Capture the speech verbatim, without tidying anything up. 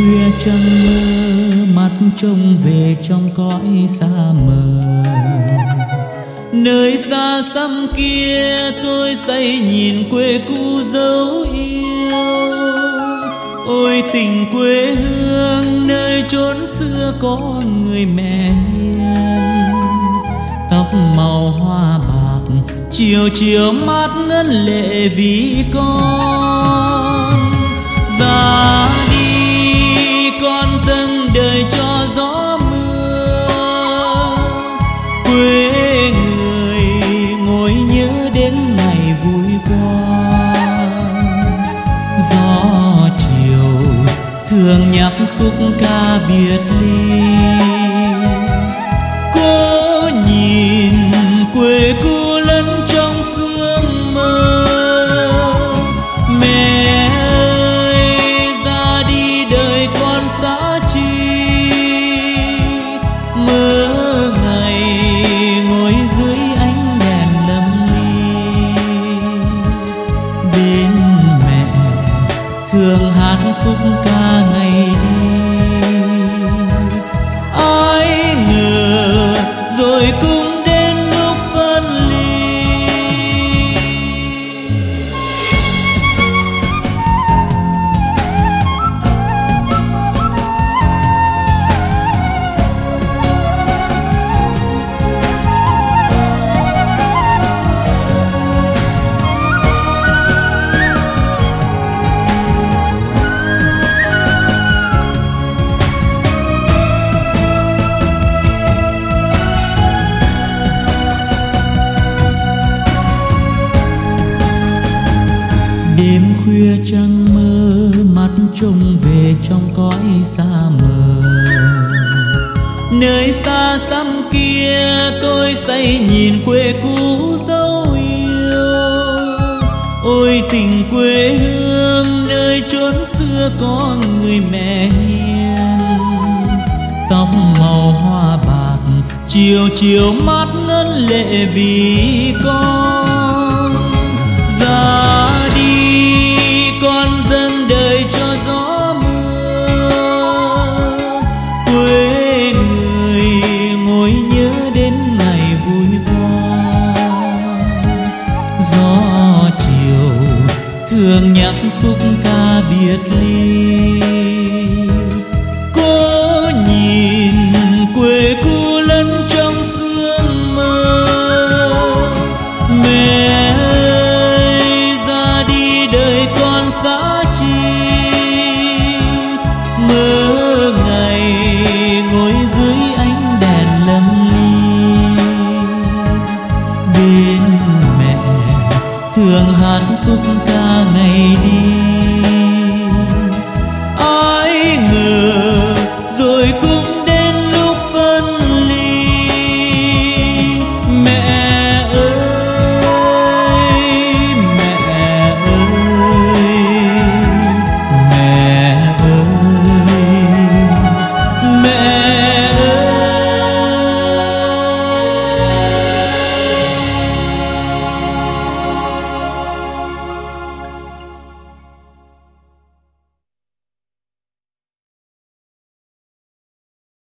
khuya trăng mơ, mắt trông về trong cõi xa mờ. Nơi xa xăm kia tôi say nhìn quê cũ dấu yêu. Ôi tình quê hương nơi chốn xưa có người mẹ hiền. Tóc màu hoa bạc chiều chiều mát ngân lệ vì con. Ra đi con dâng đời cho gió mưa. Quê người ngồi nhớ đến ngày vui qua. Gió chiều thường nhắc khúc ca biệt ly. Cô nhìn quê cũ lẫn trong sương mơ. Mẹ ơi ra đi đời con xa chi. Mơ ngày ngồi dưới ánh đèn lâm ly. Bên mẹ thường hát khúc ca ngày đi. Ai ngờ rồi cũng đến lúc phân ly. Đêm khuya trăng mơ, mắt trông về trong cõi xa mờ. Nơi xa xăm kia tôi say nhìn quê cũ dấu yêu. Ôi tình quê hương nơi chốn xưa có người mẹ hiền. Tóc màu hoa bạc chiều chiều mát ngân lệ vì con. Ra con dâng đời cho gió mưa. Quê người ngồi nhớ đến ngày vui qua. Gió chiều thường nhắc khúc ca biệt ly. Cô nhìn quê cũ lẫn trong sương mơ. Mẹ ơi ra đi đời con xa chi. Mơ